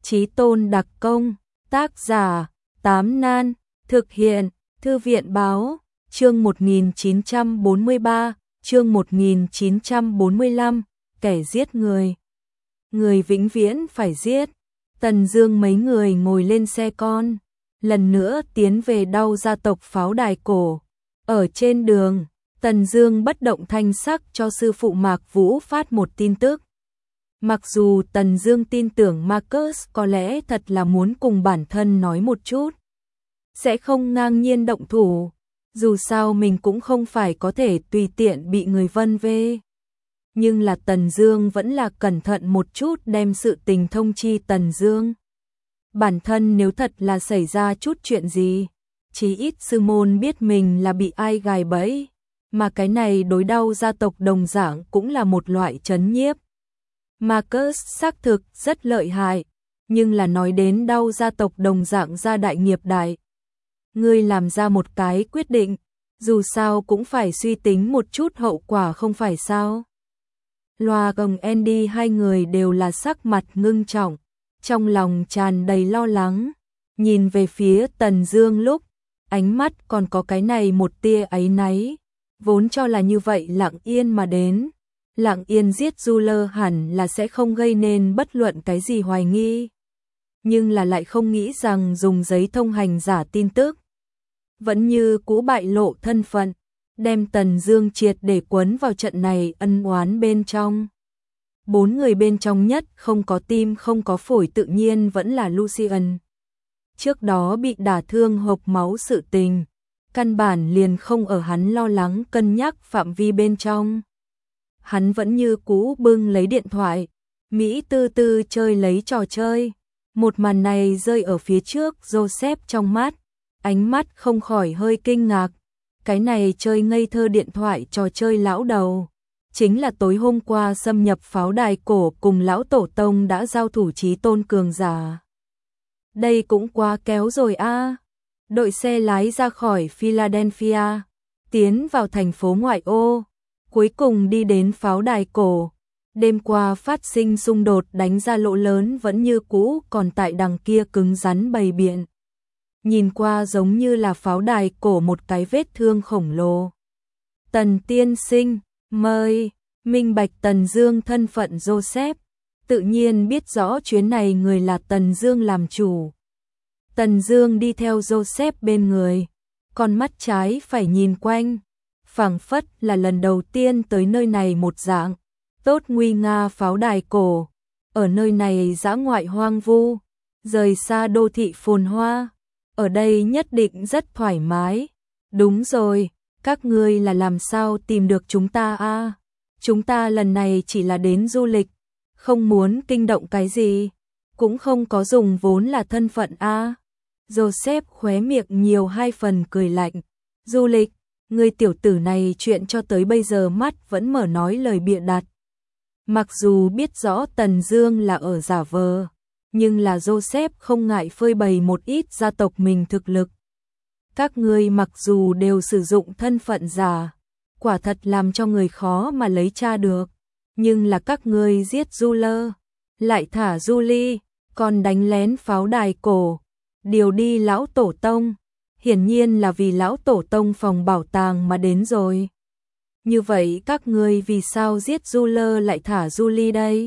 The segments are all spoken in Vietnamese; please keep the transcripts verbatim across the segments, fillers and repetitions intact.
Chí Tôn đặc công, tác giả, Tám Nan, thực hiện, Thư viện báo, chương một nghìn chín trăm bốn mươi ba, chương một nghìn chín trăm bốn mươi lăm, kẻ giết người. Người vĩnh viễn phải giết. Tần Dương mấy người ngồi lên xe con, lần nữa tiến về Đao gia tộc pháo đài cổ. Ở trên đường, Tần Dương bất động thanh sắc cho sư phụ Mạc Vũ phát một tin tức. Mặc dù Tần Dương tin tưởng Marcus có lẽ thật là muốn cùng bản thân nói một chút, sẽ không ngang nhiên động thủ, dù sao mình cũng không phải có thể tùy tiện bị người vân vê. Nhưng là Tần Dương vẫn là cẩn thận một chút đem sự tình thông chi Tần Dương. Bản thân nếu thật là xảy ra chút chuyện gì, chí ít sư môn biết mình là bị ai gài bẫy, mà cái này đối Đao gia tộc đồng dạng cũng là một loại trấn nhiếp. Marcus xác thực rất lợi hại, nhưng là nói đến Đao gia tộc đồng dạng gia đại nghiệp đại. Ngươi làm ra một cái quyết định, dù sao cũng phải suy tính một chút hậu quả không phải sao? Loa gồng Andy hai người đều là sắc mặt ngưng trọng, trong lòng tràn đầy lo lắng, nhìn về phía Tần Dương lúc, ánh mắt còn có cái này một tia áy náy, vốn cho là như vậy lặng yên mà đến. Lặng yên giết Juler hẳn là sẽ không gây nên bất luận cái gì hoài nghi. Nhưng là lại không nghĩ rằng dùng giấy thông hành giả tin tức. Vẫn như cũ bại lộ thân phận, đem Tần Dương triệt để quấn vào trận này ân oán bên trong. Bốn người bên trong nhất không có tim không có phổi tự nhiên vẫn là Lucian. Trước đó bị đả thương hộc máu sự tình, căn bản liền không ở hắn lo lắng cân nhắc phạm vi bên trong. Hắn vẫn như cũ bưng lấy điện thoại, Mỹ tư tư chơi lấy trò chơi. Một màn này rơi ở phía trước Joseph trong mắt, ánh mắt không khỏi hơi kinh ngạc. Cái này chơi ngây thơ điện thoại trò chơi lão đầu, chính là tối hôm qua xâm nhập pháo đài cổ cùng lão tổ tông đã giao thủ Chí Tôn cường giả. Đây cũng quá kéo rồi a. Đội xe lái ra khỏi Philadelphia, tiến vào thành phố ngoại ô. Cuối cùng đi đến pháo đài cổ, đêm qua phát sinh xung đột đánh ra lỗ lớn vẫn như cũ còn tại đằng kia cứng rắn bày biện. Nhìn qua giống như là pháo đài cổ một cái vết thương khổng lồ. Tần tiên sinh, mời, minh bạch Tần Dương thân phận Joseph, tự nhiên biết rõ chuyến này người là Tần Dương làm chủ. Tần Dương đi theo Joseph bên người, con mắt trái phải nhìn quanh. Phảng phất là lần đầu tiên tới nơi này một dạng, tốt nguy nga pháo đài cổ, ở nơi này dã ngoại hoang vu, rời xa đô thị phồn hoa, ở đây nhất định rất thoải mái. Đúng rồi, các ngươi là làm sao tìm được chúng ta a? À? Chúng ta lần này chỉ là đến du lịch, không muốn kinh động cái gì, cũng không có dùng vốn là thân phận a. À? Joseph khóe miệng nhiều hai phần cười lạnh, du lịch. Người tiểu tử này chuyện cho tới bây giờ mắt vẫn mở nói lời bịa đặt. Mặc dù biết rõ Tần Dương là ở giả vờ, nhưng là Joseph không ngại phơi bày một ít gia tộc mình thực lực. Các ngươi mặc dù đều sử dụng thân phận giả, quả thật làm cho người khó mà lấy tra được, nhưng là các ngươi giết Juler, lại thả Julie, còn đánh lén pháo đài cổ, điều đi lão tổ tông. Hiển nhiên là vì lão tổ tông phòng bảo tàng mà đến rồi. Như vậy các ngươi vì sao giết Juler lại thả Julie đây?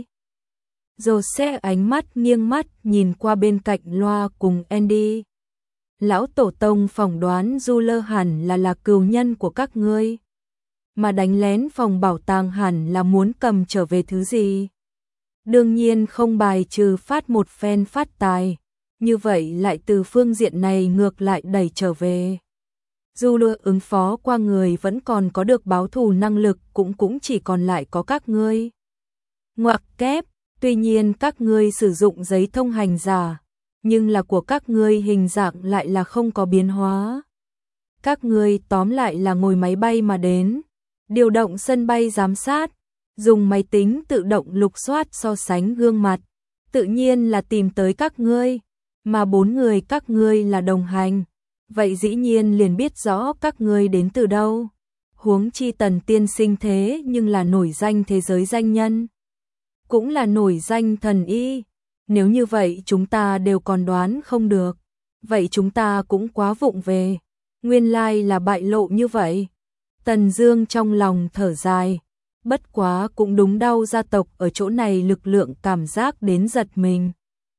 Joseph ánh mắt nghiêng mắt nhìn qua bên cạnh Loa cùng Andy. Lão tổ tông phỏng đoán Juler hẳn là là cừu nhân của các ngươi. Mà đánh lén phòng bảo tàng hẳn là muốn cầm trở về thứ gì? Đương nhiên không bài trừ phát một phen phát tài. Như vậy lại từ phương diện này ngược lại đẩy trở về. Dù lừa ứng phó qua người vẫn còn có được báo thù năng lực cũng cũng chỉ còn lại có các ngươi. Ngoặc kép, tuy nhiên các ngươi sử dụng giấy thông hành giả, nhưng là của các ngươi hình dạng lại là không có biến hóa. Các ngươi tóm lại là ngồi máy bay mà đến, điều động sân bay giám sát, dùng máy tính tự động lục soát so sánh gương mặt, tự nhiên là tìm tới các ngươi. Mà bốn người các ngươi là đồng hành, vậy dĩ nhiên liền biết rõ các ngươi đến từ đâu. Huống chi Tần tiên sinh thế nhưng là nổi danh thế giới danh nhân, cũng là nổi danh thần y, Nếu như vậy chúng ta đều còn đoán không được. Vậy chúng ta cũng quá vụng về. Nguyên lai là bại lộ như vậy. Tần Dương trong lòng thở dài. Bất quá cũng đúng đau gia tộc ở chỗ này lực lượng cảm giác đến giật mình.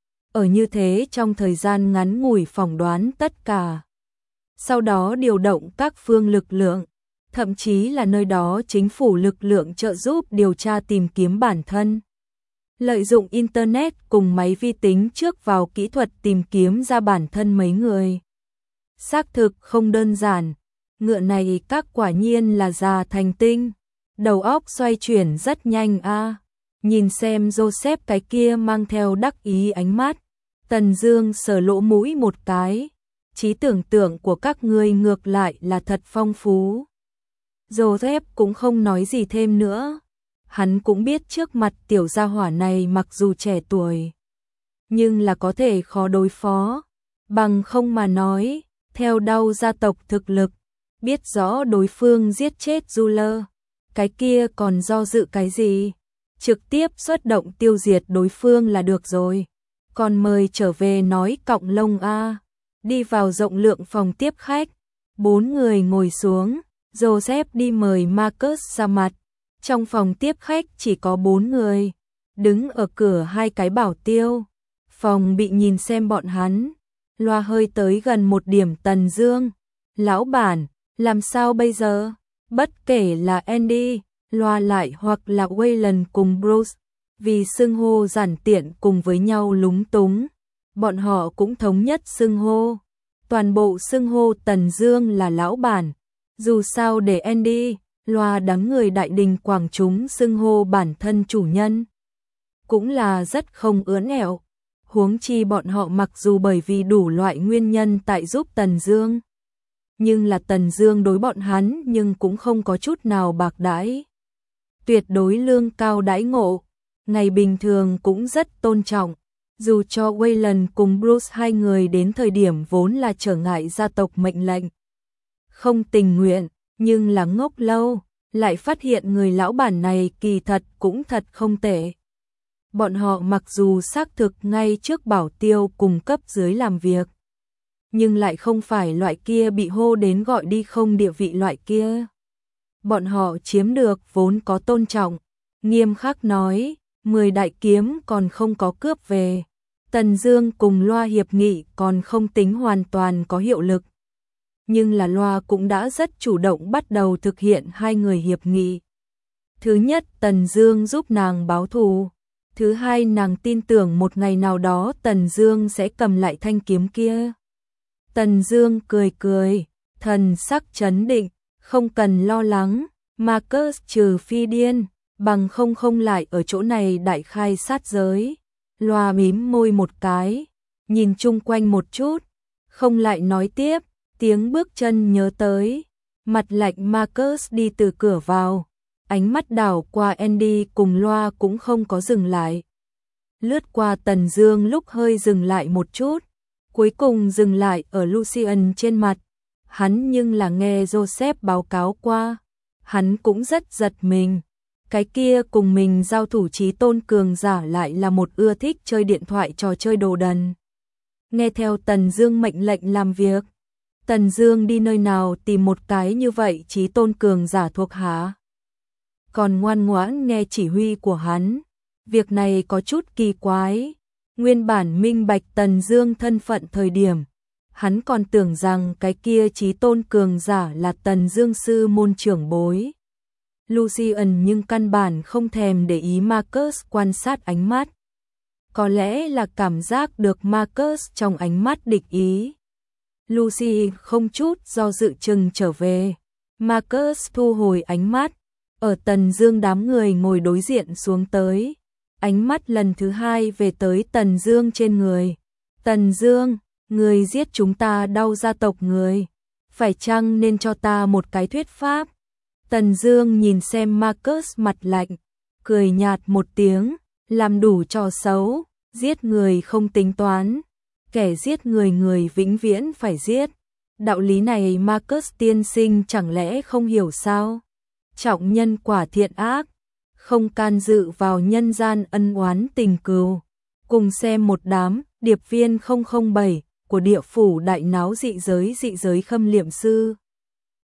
Ở như thế trong thời gian ngắn ngủi phỏng đoán tất cả. Sau đó điều động các phương lực lượng. Thậm chí là nơi đó chính phủ lực lượng trợ giúp điều tra tìm kiếm bản thân. Lợi dụng Internet cùng máy vi tính trước vào kỹ thuật tìm kiếm ra bản thân mấy người. Xác thực không đơn giản. Ngựa này các quả nhiên là già thành tinh. Đầu óc xoay chuyển rất nhanh a. À. Nhìn xem Joseph cái kia mang theo đắc ý ánh mắt. Tần Dương sờ lỗ mũi một cái. Trí tưởng tượng của các ngươi ngược lại là thật phong phú. Joseph cũng không nói gì thêm nữa. Hắn cũng biết trước mặt tiểu gia hỏa này mặc dù trẻ tuổi, nhưng là có thể khó đối phó. Bằng không mà nói, theo đau gia tộc thực lực, biết rõ đối phương giết chết Juler, cái kia còn do dự cái gì? Trực tiếp xuất động tiêu diệt đối phương là được rồi. Còn mời trở về nói cọng lông a. Đi vào rộng lượng phòng tiếp khách, bốn người ngồi xuống, Joseph đi mời Marcus ra mặt. Trong phòng tiếp khách chỉ có bốn người, đứng ở cửa hai cái bảo tiêu. Phòng bị nhìn xem bọn hắn, loa hơi tới gần một điểm. Tần Dương, lão bản, làm sao bây giờ? Bất kể là Andy, loa lại hoặc là Wayland cùng Bruce, vì xưng hô giản tiện cùng với nhau lúng túng, bọn họ cũng thống nhất xưng hô. Toàn bộ xưng hô Tần Dương là lão bản, dù sao để Andy, loa đám người đại đình quảng chúng xưng hô bản thân chủ nhân, cũng là rất không ưỡn ẹo. Huống chi bọn họ mặc dù bởi vì đủ loại nguyên nhân tại giúp Tần Dương, nhưng là Tần Dương đối bọn hắn nhưng cũng không có chút nào bạc đãi. Tuyệt đối lương cao đãi ngộ, ngày bình thường cũng rất tôn trọng. Dù cho Wayland cùng Bruce hai người đến thời điểm vốn là trở ngại gia tộc mệnh lệnh, không tình nguyện, nhưng là ngốc lâu, lại phát hiện người lão bản này kỳ thật cũng thật không tệ. Bọn họ mặc dù xác thực ngay trước bảo tiêu cùng cấp dưới làm việc, nhưng lại không phải loại kia bị hô đến gọi đi không địa vị loại kia. Bọn họ chiếm được vốn có tôn trọng, nghiêm khắc nói, mười đại kiếm còn không có cướp về. Tần Dương cùng loa hiệp nghị còn không tính hoàn toàn có hiệu lực, nhưng là loa cũng đã rất chủ động bắt đầu thực hiện hai người hiệp nghị. Thứ nhất, Tần Dương giúp nàng báo thù. Thứ hai, nàng tin tưởng một ngày nào đó Tần Dương sẽ cầm lại thanh kiếm kia. Tần Dương cười cười, thần sắc trấn định, không cần lo lắng, Marcus trừ phi điên, bằng không không lại ở chỗ này đại khai sát giới. Loa mím môi một cái, nhìn chung quanh một chút, không lại nói tiếp. Tiếng bước chân nhớ tới, mặt lạnh Marcus đi từ cửa vào, ánh mắt đảo qua Andy cùng loa cũng không có dừng lại. Lướt qua Tần Dương lúc hơi dừng lại một chút, cuối cùng dừng lại ở Lucian trên mặt. Hắn nhưng là nghe Joseph báo cáo qua, hắn cũng rất giật mình. Cái kia cùng mình giao thủ chí tôn cường giả lại là một ưa thích chơi điện thoại trò chơi đồ đần. Nghe theo Tần Dương mệnh lệnh làm việc. Tần Dương đi nơi nào tìm một cái như vậy chí tôn cường giả thuộc hạ, còn ngoan ngoãn nghe chỉ huy của hắn. Việc này có chút kỳ quái. Nguyên bản minh bạch Tần Dương thân phận thời điểm, hắn còn tưởng rằng cái kia chí tôn cường giả là Tần Dương sư môn trưởng bối. Lucian nhưng căn bản không thèm để ý Marcus quan sát ánh mắt. Có lẽ là cảm giác được Marcus trong ánh mắt địch ý. Lucy không chút do dự chừng trở về. Marcus thu hồi ánh mắt, ở Tần Dương đám người ngồi đối diện xuống tới. Ánh mắt lần thứ hai về tới Tần Dương trên người. Tần Dương, người giết chúng ta đau gia tộc người, phải chăng nên cho ta một cái thuyết pháp? Tần Dương nhìn xem Marcus mặt lạnh, cười nhạt một tiếng, làm đủ trò xấu, giết người không tính toán, kẻ giết người người vĩnh viễn phải giết. Đạo lý này Marcus tiên sinh chẳng lẽ không hiểu sao? Trọng nhân quả thiện ác, không can dự vào nhân gian ân oán tình cừu, Cùng xem một đám, điệp viên không không bảy của địa phủ đại náo dị giới dị giới khâm liệm sư.